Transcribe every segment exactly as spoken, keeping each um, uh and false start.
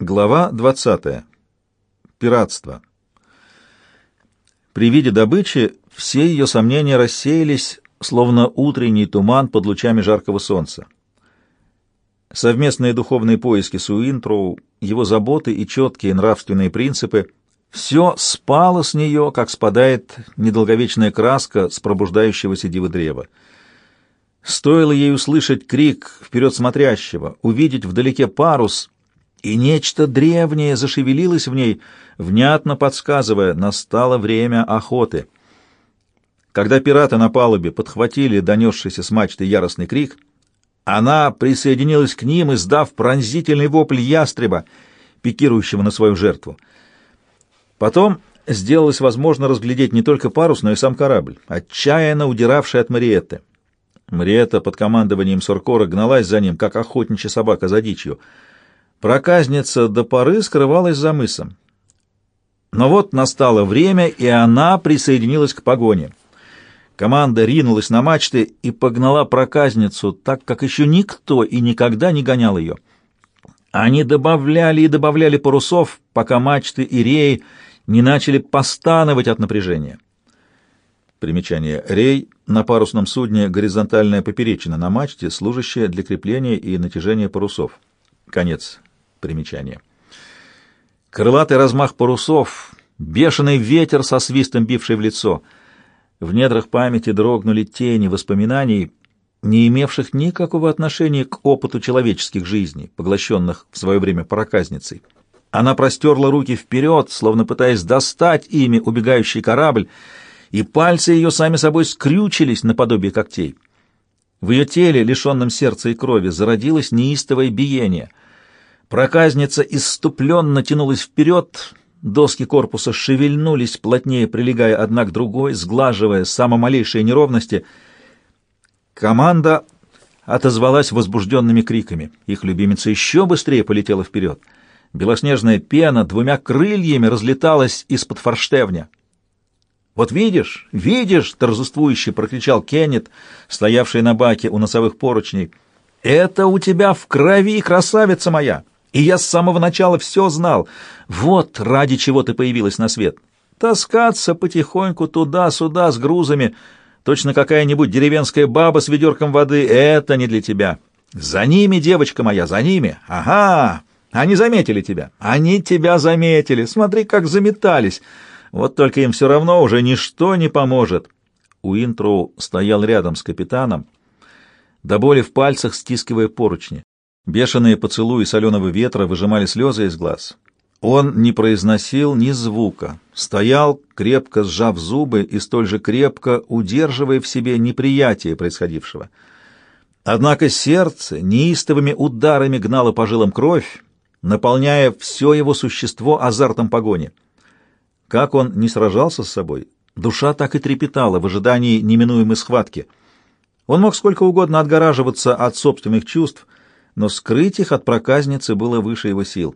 Глава двадцатая. Пиратство. При виде добычи все ее сомнения рассеялись, словно утренний туман под лучами жаркого солнца. Совместные духовные поиски с Уинтроу, его заботы и четкие нравственные принципы — все спало с нее, как спадает недолговечная краска с пробуждающегося диводрева. Стоило ей услышать крик вперед смотрящего, увидеть вдалеке парус, и нечто древнее зашевелилось в ней, внятно подсказывая: настало время охоты. Когда пираты на палубе подхватили донесшийся с мачты яростный крик, она присоединилась к ним, издав пронзительный вопль ястреба, пикирующего на свою жертву. Потом сделалось возможно разглядеть не только парус, но и сам корабль, отчаянно удиравший от Мариетты. Мариетта под командованием Саркора гналась за ним, как охотничья собака за дичью. Проказница до поры скрывалась за мысом. Но вот настало время, и она присоединилась к погоне. Команда ринулась на мачты и погнала проказницу, так как еще никто и никогда не гонял ее. Они добавляли и добавляли парусов, пока мачты и реи не начали постановать от напряжения. Примечание. Рей — на парусном судне горизонтальная поперечина на мачте, служащая для крепления и натяжения парусов. Конец примечания. Крылатый размах парусов, бешеный ветер со свистом бивший в лицо. В недрах памяти дрогнули тени воспоминаний, не имевших никакого отношения к опыту человеческих жизней, поглощенных в свое время проказницей. Она простерла руки вперед, словно пытаясь достать ими убегающий корабль, и пальцы ее сами собой скрючились наподобие когтей. В ее теле, лишенном сердца и крови, зародилось неистовое биение. Проказница исступленно тянулась вперед, доски корпуса шевельнулись, плотнее прилегая одна к другой, сглаживая самые малейшие неровности. Команда отозвалась возбужденными криками. Их любимица еще быстрее полетела вперед. Белоснежная пена двумя крыльями разлеталась из-под форштевня. «Вот видишь, видишь!» — торжествующе прокричал Кеннет, стоявший на баке у носовых поручней. «Это у тебя в крови, красавица моя! И я с самого начала все знал. Вот ради чего ты появилась на свет. Таскаться потихоньку туда-сюда с грузами, точно какая-нибудь деревенская баба с ведерком воды — это не для тебя. За ними, девочка моя, за ними! Ага! Они заметили тебя! Они тебя заметили! Смотри, как заметались! Вот только им все равно уже ничто не поможет!» Уинтроу стоял рядом с капитаном, до боли в пальцах стискивая поручни. Бешеные поцелуи соленого ветра выжимали слезы из глаз. Он не произносил ни звука, стоял, крепко сжав зубы и столь же крепко удерживая в себе неприятие происходившего. Однако сердце неистовыми ударами гнало по жилам кровь, наполняя все его существо азартом погони. Как он не сражался с собой, душа так и трепетала в ожидании неминуемой схватки. Он мог сколько угодно отгораживаться от собственных чувств, но скрыть их от проказницы было выше его сил.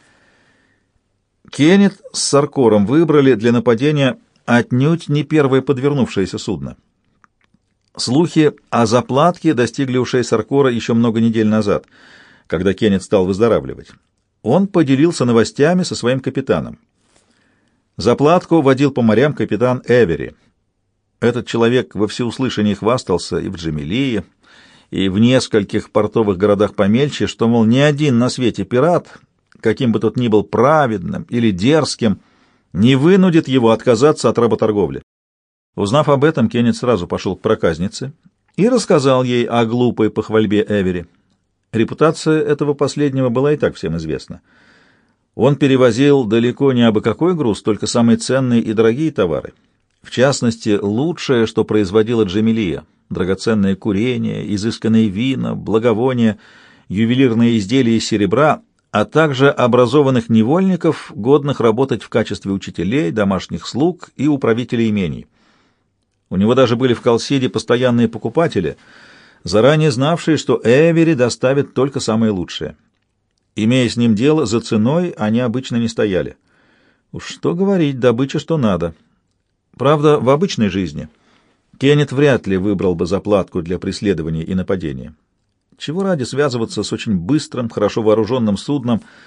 Кеннет с Саркором выбрали для нападения отнюдь не первое подвернувшееся судно. Слухи о заплатке достигли ушей Саркора еще много недель назад, когда Кеннет стал выздоравливать. Он поделился новостями со своим капитаном. Заплатку водил по морям капитан Эвери. Этот человек во всеуслышание хвастался и в Джамилии, и в нескольких портовых городах помельче, что, мол, ни один на свете пират, каким бы тот ни был праведным или дерзким, не вынудит его отказаться от работорговли. Узнав об этом, Кеннет сразу пошел к проказнице и рассказал ей о глупой похвальбе Эвери. Репутация этого последнего была и так всем известна. Он перевозил далеко не абы какой груз, только самые ценные и дорогие товары. В частности, лучшее, что производила Джамилия: драгоценное курение, изысканные вина, благовония, ювелирные изделия из серебра, а также образованных невольников, годных работать в качестве учителей, домашних слуг и управителей имений. У него даже были в Калсиде постоянные покупатели, заранее знавшие, что Эвери доставит только самое лучшее. Имея с ним дело, за ценой они обычно не стояли. Уж что говорить, добыча что надо. Правда, в обычной жизни Кеннет вряд ли выбрал бы заплатку для преследования и нападения. Чего ради связываться с очень быстрым, хорошо вооруженным судном,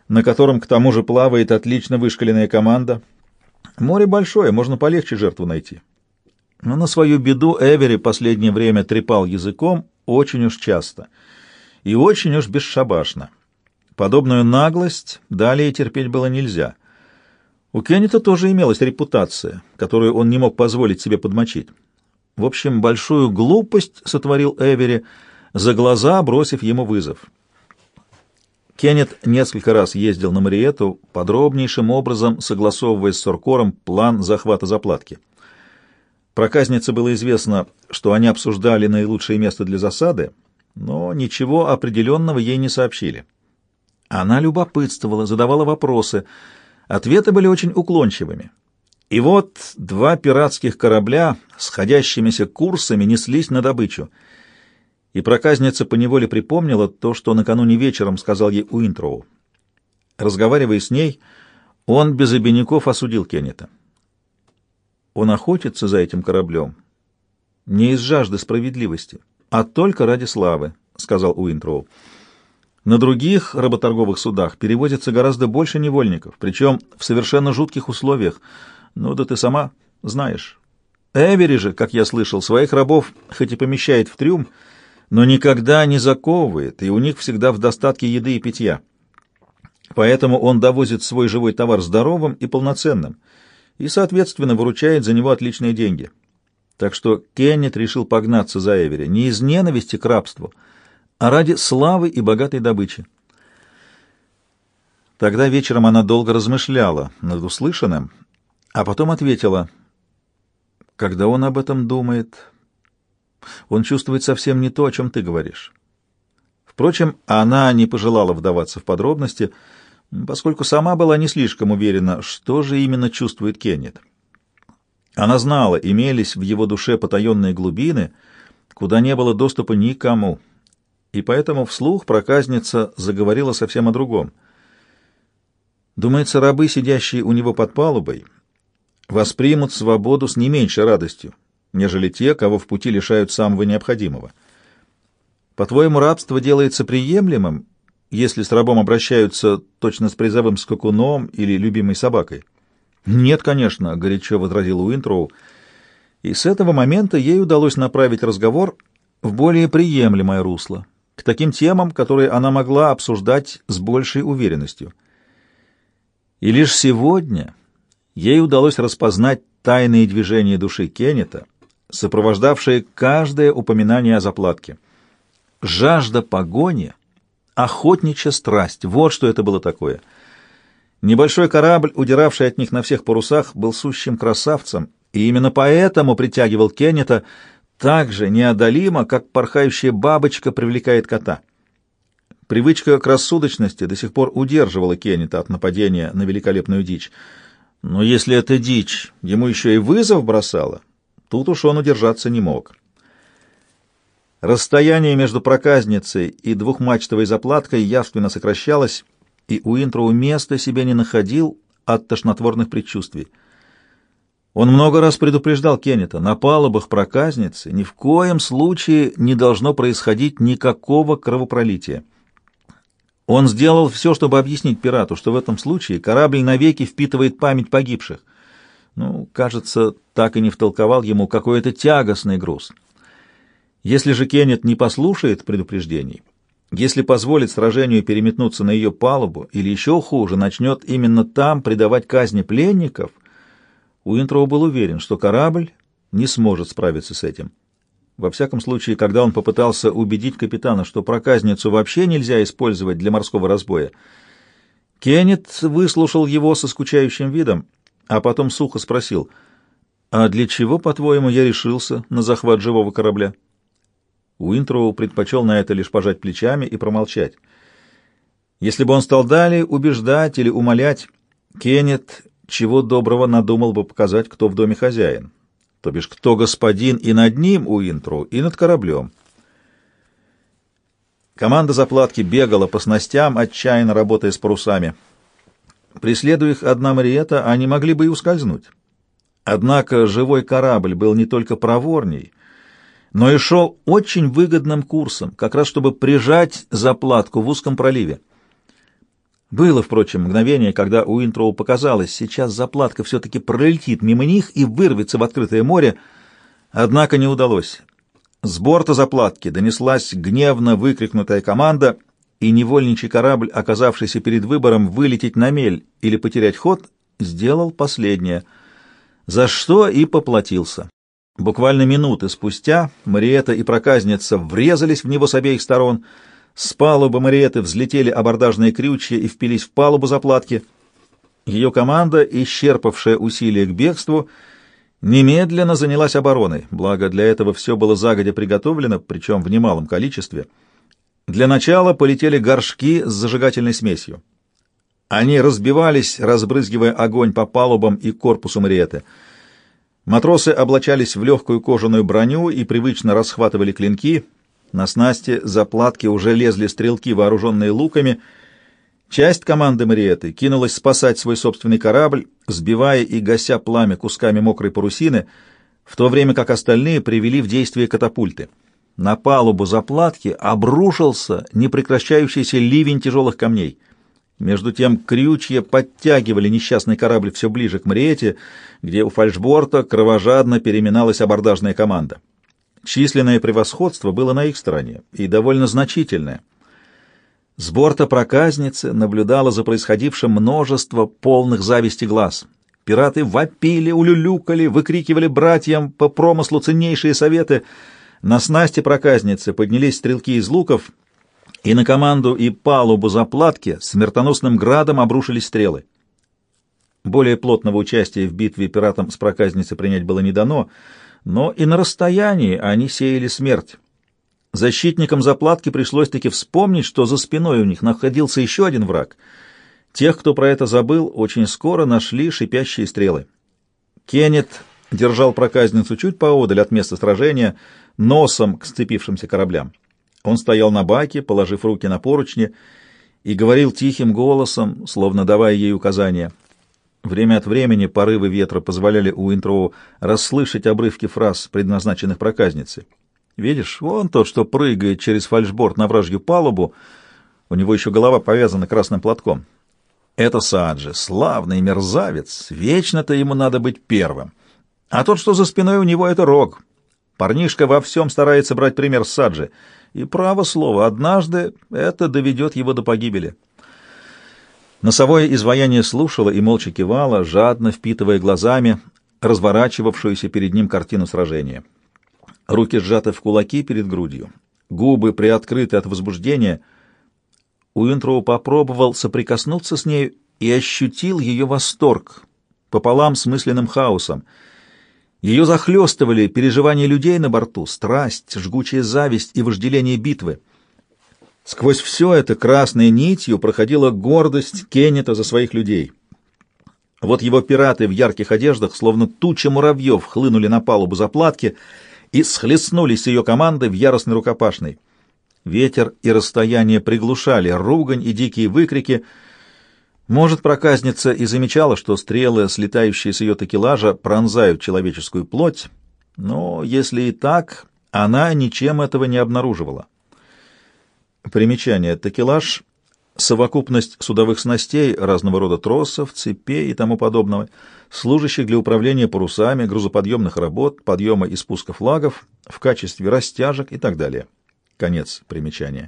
на котором к тому же плавает отлично вышкаленная команда. Море большое, можно полегче жертву найти. Но на свою беду Эвери последнее время трепал языком очень уж часто и очень уж бесшабашно. Подобную наглость далее терпеть было нельзя. У Кеннета тоже имелась репутация, которую он не мог позволить себе подмочить. В общем, большую глупость сотворил Эвери, за глаза бросив ему вызов. Кеннет несколько раз ездил на Мариетту, подробнейшим образом согласовывая с Соркором план захвата заплатки. Проказнице было известно, что они обсуждали наилучшее место для засады, но ничего определенного ей не сообщили. Она любопытствовала, задавала вопросы, ответы были очень уклончивыми. И вот два пиратских корабля с сходящимися курсами неслись на добычу. И проказница поневоле припомнила то, что накануне вечером сказал ей Уинтроу. Разговаривая с ней, он без обиняков осудил Кеннета. Он охотится за этим кораблем не из жажды справедливости, а только ради славы, — сказал Уинтроу. На других работорговых судах перевозится гораздо больше невольников, причем в совершенно жутких условиях. Ну да ты сама знаешь. Эвери же, как я слышал, своих рабов хоть и помещает в трюм, но никогда не заковывает, и у них всегда в достатке еды и питья. Поэтому он довозит свой живой товар здоровым и полноценным, и, соответственно, выручает за него отличные деньги. Так что Кеннет решил погнаться за Эвери не из ненависти к рабству, а ради славы и богатой добычи. Тогда вечером она долго размышляла над услышанным, а потом ответила: «Когда он об этом думает, он чувствует совсем не то, о чем ты говоришь». Впрочем, она не пожелала вдаваться в подробности, поскольку сама была не слишком уверена, что же именно чувствует Кеннет. Она знала, имелись в его душе потаенные глубины, куда не было доступа никому, и поэтому вслух проказница заговорила совсем о другом. Думается, рабы, сидящие у него под палубой, воспримут свободу с не меньшей радостью, нежели те, кого в пути лишают самого необходимого. По-твоему, рабство делается приемлемым, если с рабом обращаются точно с призовым скакуном или любимой собакой? Нет, конечно, — горячо возразил Уинтроу, и с этого момента ей удалось направить разговор в более приемлемое русло, к таким темам, которые она могла обсуждать с большей уверенностью. И лишь сегодня ей удалось распознать тайные движения души Кеннета, сопровождавшие каждое упоминание о заплатке. Жажда погони, охотничья страсть — вот что это было такое. Небольшой корабль, удиравший от них на всех парусах, был сущим красавцем, и именно поэтому притягивал Кеннета так же неодолимо, как порхающая бабочка привлекает кота. Привычка к рассудочности до сих пор удерживала Кеннета от нападения на великолепную дичь. Но если эта дичь ему еще и вызов бросала, тут уж он удержаться не мог. Расстояние между проказницей и двухмачтовой заплаткой явственно сокращалось, и Уинтроу места себе не находил от тошнотворных предчувствий. Он много раз предупреждал Кеннета: на палубах проказницы ни в коем случае не должно происходить никакого кровопролития. Он сделал все, чтобы объяснить пирату, что в этом случае корабль навеки впитывает память погибших. Ну, кажется, так и не втолковал ему какой-то тягостный груз. Если же Кеннет не послушает предупреждений, если позволит сражению переметнуться на ее палубу, или еще хуже, начнет именно там предавать казни пленников, Уинтроу был уверен, что корабль не сможет справиться с этим. Во всяком случае, когда он попытался убедить капитана, что проказницу вообще нельзя использовать для морского разбоя, Кеннет выслушал его со скучающим видом, а потом сухо спросил: «А для чего, по-твоему, я решился на захват живого корабля?» Уинтроу предпочел на это лишь пожать плечами и промолчать. Если бы он стал далее убеждать или умолять, Кеннет чего доброго надумал бы показать, кто в доме хозяин, то бишь кто господин и над ним, Уинтроу, и над кораблем. Команда заплатки бегала по снастям, отчаянно работая с парусами. Преследуя их одна Мариетта, они могли бы и ускользнуть. Однако живой корабль был не только проворней, но и шел очень выгодным курсом, как раз чтобы прижать заплатку в узком проливе. Было, впрочем, мгновение, когда Уинтроу показалось, сейчас заплатка все-таки пролетит мимо них и вырвется в открытое море, однако не удалось. С борта заплатки донеслась гневно выкрикнутая команда, и невольничий корабль, оказавшийся перед выбором вылететь на мель или потерять ход, сделал последнее, за что и поплатился. Буквально минуты спустя Мариэта и проказница врезались в него с обеих сторон. С палубы Мариэты взлетели абордажные крючья и впились в палубу заплатки. Ее команда, исчерпавшая усилия к бегству, немедленно занялась обороной, благо для этого все было загодя приготовлено, причем в немалом количестве. Для начала полетели горшки с зажигательной смесью. Они разбивались, разбрызгивая огонь по палубам и корпусу Мариэты. Матросы облачались в легкую кожаную броню и привычно расхватывали клинки. На снасти заплатки уже лезли стрелки, вооруженные луками. Часть команды Мариэты кинулась спасать свой собственный корабль, сбивая и гася пламя кусками мокрой парусины, в то время как остальные привели в действие катапульты. На палубу заплатки обрушился непрекращающийся ливень тяжелых камней. Между тем крючья подтягивали несчастный корабль все ближе к Мариэте, где у фальшборта кровожадно переминалась абордажная команда. Численное превосходство было на их стороне, и довольно значительное. С борта проказницы наблюдало за происходившим множество полных зависти глаз. Пираты вопили, улюлюкали, выкрикивали братьям по промыслу ценнейшие советы. На снасти проказницы поднялись стрелки из луков, и на команду и палубу заплатки смертоносным градом обрушились стрелы. Более плотного участия в битве пиратам с проказницей принять было не дано, но и на расстоянии они сеяли смерть. Защитникам заплатки пришлось-таки вспомнить, что за спиной у них находился еще один враг. Тех, кто про это забыл, очень скоро нашли шипящие стрелы. Кеннет держал проказницу чуть поодаль от места сражения, носом к сцепившимся кораблям. Он стоял на баке, положив руки на поручни, и говорил тихим голосом, словно давая ей указания. Время от времени порывы ветра позволяли Уинтроу расслышать обрывки фраз, предназначенных проказнице. «Видишь, вон тот, что прыгает через фальшборд на вражью палубу, у него еще голова повязана красным платком. Это Сааджи, славный мерзавец, вечно-то ему надо быть первым. А тот, что за спиной у него, — это Рог. Парнишка во всем старается брать пример с Сааджи, и, право слово, однажды это доведет его до погибели». Носовое изваяние слушало и молча кивало, жадно впитывая глазами разворачивавшуюся перед ним картину сражения. Руки сжаты в кулаки перед грудью, губы приоткрыты от возбуждения. Уинтроу попробовал соприкоснуться с нею и ощутил ее восторг пополам с мысленным хаосом. Ее захлестывали переживания людей на борту, страсть, жгучая зависть и вожделение битвы. Сквозь все это красной нитью проходила гордость Кеннета за своих людей. Вот его пираты в ярких одеждах, словно туча муравьев, хлынули на палубу заплатки и схлестнулись с ее командой в яростной рукопашной. Ветер и расстояние приглушали ругань и дикие выкрики. Может, проказница и замечала, что стрелы, слетающие с ее такелажа, пронзают человеческую плоть, но если и так, она ничем этого не обнаруживала. Примечание. Такелаж — совокупность судовых снастей, разного рода тросов, цепей и тому подобного, служащих для управления парусами, грузоподъемных работ, подъема и спуска флагов в качестве растяжек и так далее. Конец примечания.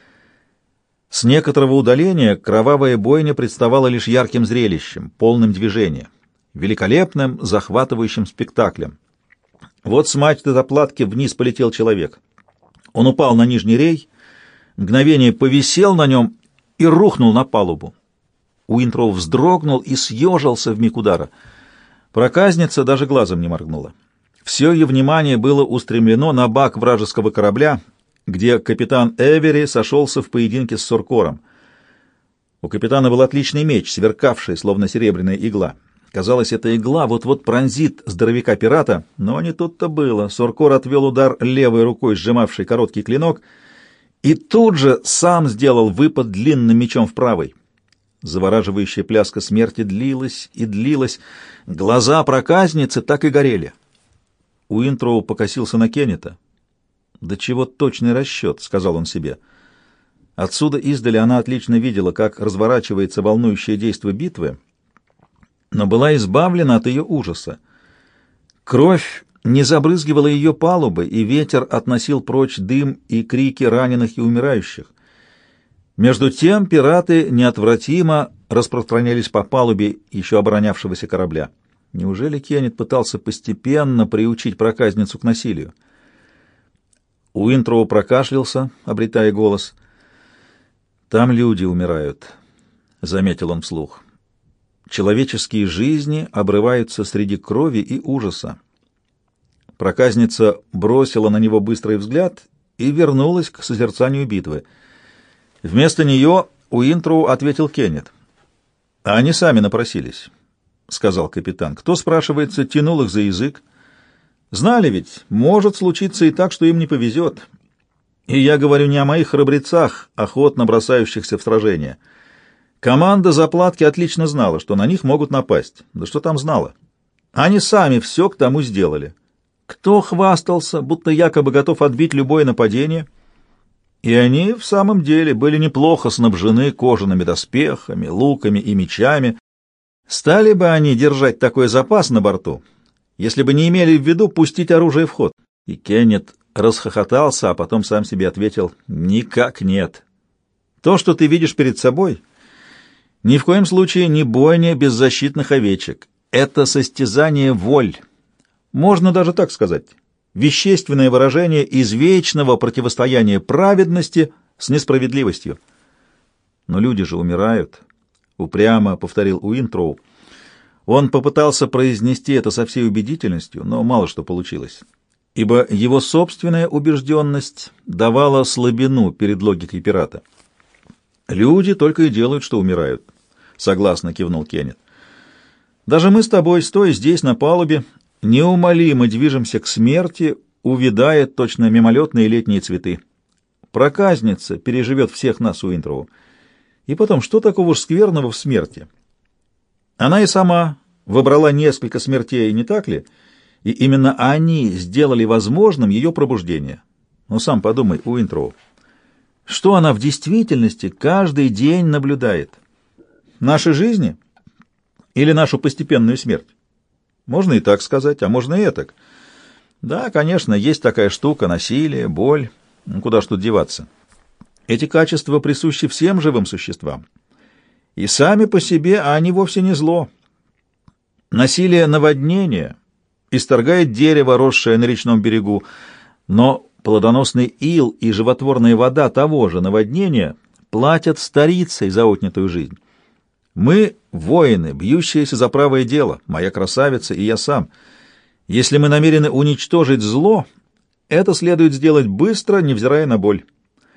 С некоторого удаления кровавая бойня представала лишь ярким зрелищем, полным движения, великолепным, захватывающим спектаклем. Вот с мачты заплатки вниз полетел человек. Он упал на нижний рей, мгновение повисел на нем и рухнул на палубу. Уинтроу вздрогнул и съежился вмиг удара. Проказница даже глазом не моргнула. Все ее внимание было устремлено на бак вражеского корабля, где капитан Эвери сошелся в поединке с Соркором. У капитана был отличный меч, сверкавший, словно серебряная игла. Казалось, эта игла вот-вот пронзит здоровяка-пирата, но не тут-то было. Соркор отвел удар левой рукой, сжимавший короткий клинок, и тут же сам сделал выпад длинным мечом в правой. Завораживающая пляска смерти длилась и длилась. Глаза проказницы так и горели. Уинтроу покосился на Кеннета. «Да чего точный расчет», — сказал он себе. Отсюда издали она отлично видела, как разворачивается волнующее действо битвы, но была избавлена от ее ужаса. Кровь не забрызгивала ее палубы, и ветер относил прочь дым и крики раненых и умирающих. Между тем пираты неотвратимо распространялись по палубе еще оборонявшегося корабля. Неужели Кеннет пытался постепенно приучить проказницу к насилию? Уинтроу прокашлялся, обретая голос. «Там люди умирают», — заметил он вслух. «Человеческие жизни обрываются среди крови и ужаса». Проказница бросила на него быстрый взгляд и вернулась к созерцанию битвы. Вместо нее Уинтроу ответил Кеннет. «А они сами напросились», — сказал капитан. «Кто, спрашивается, тянул их за язык? Знали ведь, может случиться и так, что им не повезет. И я говорю не о моих храбрецах, охотно бросающихся в сражение. Команда заплатки отлично знала, что на них могут напасть. Да что там знала? Они сами все к тому сделали. Кто хвастался, будто якобы готов отбить любое нападение? И они в самом деле были неплохо снабжены кожаными доспехами, луками и мечами. Стали бы они держать такой запас на борту, если бы не имели в виду пустить оружие в ход?» И Кеннет расхохотался, а потом сам себе ответил: «Никак нет. То, что ты видишь перед собой, ни в коем случае не бойня беззащитных овечек. Это состязание воль. Можно даже так сказать. Вещественное выражение извечного противостояния праведности с несправедливостью». «Но люди же умирают», — упрямо повторил Уинтроу. Он попытался произнести это со всей убедительностью, но мало что получилось, ибо его собственная убежденность давала слабину перед логикой пирата. «Люди только и делают, что умирают», — согласно кивнул Кеннет. «Даже мы с тобой, стоя здесь на палубе, неумолимо движемся к смерти, увядая точно мимолетные летние цветы. Проказница переживет всех нас, Уинтроу. И потом, что такого уж скверного в смерти? Она и сама выбрала несколько смертей, не так ли? И именно они сделали возможным ее пробуждение. Но сам подумай, Уинтроу, что она в действительности каждый день наблюдает? Наши жизни или нашу постепенную смерть? Можно и так сказать, а можно и этак. Да, конечно, есть такая штука — насилие, боль. Ну, куда ж тут деваться? Эти качества присущи всем живым существам. И сами по себе они вовсе не зло. Насилие наводнения исторгает дерево, росшее на речном берегу, но плодоносный ил и животворная вода того же наводнения платят старицей за отнятую жизнь. Мы — воины, бьющиеся за правое дело, моя красавица и я сам. Если мы намерены уничтожить зло, это следует сделать быстро, невзирая на боль».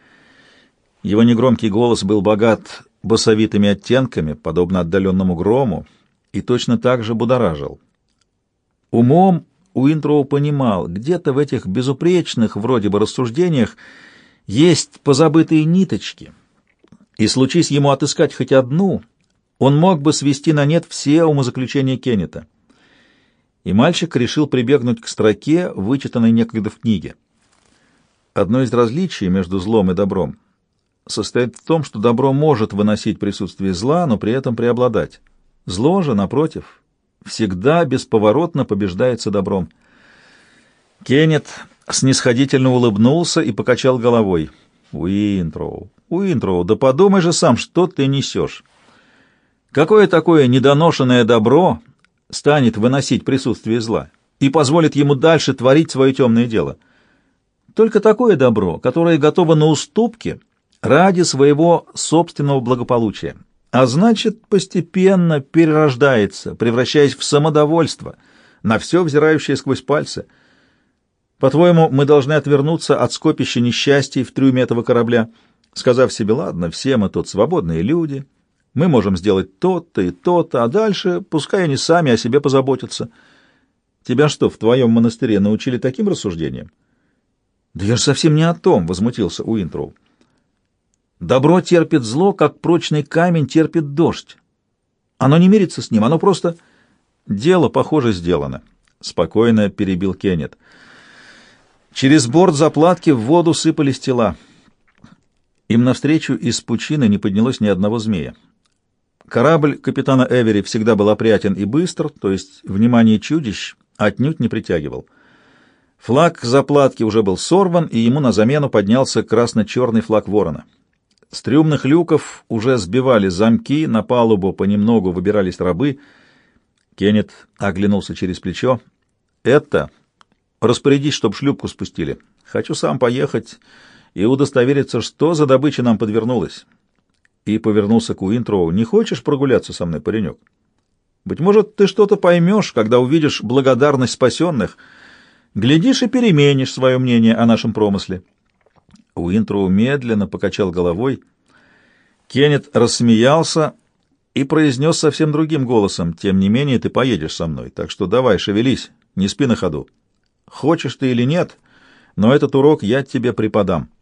Его негромкий голос был богат басовитыми оттенками, подобно отдаленному грому, и точно так же будоражил. Умом Уинтроу понимал, где-то в этих безупречных вроде бы рассуждениях есть позабытые ниточки, и случись ему отыскать хоть одну, он мог бы свести на нет все умозаключения Кеннета. И мальчик решил прибегнуть к строке, вычитанной некогда в книге. Одно из различий между злом и добром состоит в том, что добро может выносить присутствие зла, но при этом преобладать. Зло же, напротив, всегда бесповоротно побеждается добром. Кеннет снисходительно улыбнулся и покачал головой. «Уинтроу, Уинтроу, да подумай же сам, что ты несешь. Какое такое недоношенное добро станет выносить присутствие зла и позволит ему дальше творить свое темное дело? Только такое добро, которое готово на уступки ради своего собственного благополучия, а значит, постепенно перерождается, превращаясь в самодовольство, на все взирающее сквозь пальцы. По-твоему, мы должны отвернуться от скопища несчастий в трюме этого корабля, сказав себе: ладно, все мы тут свободные люди, мы можем сделать то-то и то-то, а дальше пускай они сами о себе позаботятся. Тебя что, в твоем монастыре научили таким рассуждениям?» «Да я же совсем не о том», — возмутился Уинтроу. «Добро терпит зло, как прочный камень терпит дождь. Оно не мирится с ним, оно просто...» «Дело, похоже, сделано», — спокойно перебил Кеннет. Через борт заплатки в воду сыпались тела. Им навстречу из пучины не поднялось ни одного змея. Корабль капитана Эвери всегда был опрятен и быстр, то есть внимание чудищ отнюдь не притягивал. Флаг заплатки уже был сорван, и ему на замену поднялся красно-черный флаг ворона. С трюмных люков уже сбивали замки, на палубу понемногу выбирались рабы. Кеннет оглянулся через плечо. «Это... Распорядись, чтоб шлюпку спустили. Хочу сам поехать и удостовериться, что за добыча нам подвернулась». И повернулся к Уинтроу. «Не хочешь прогуляться со мной, паренек? Быть может, ты что-то поймешь, когда увидишь благодарность спасенных. Глядишь и переменишь свое мнение о нашем промысле». Уинтроу медленно покачал головой. Кеннет рассмеялся и произнес совсем другим голосом: «Тем не менее ты поедешь со мной, так что давай, шевелись, не спи на ходу. Хочешь ты или нет, но этот урок я тебе преподам».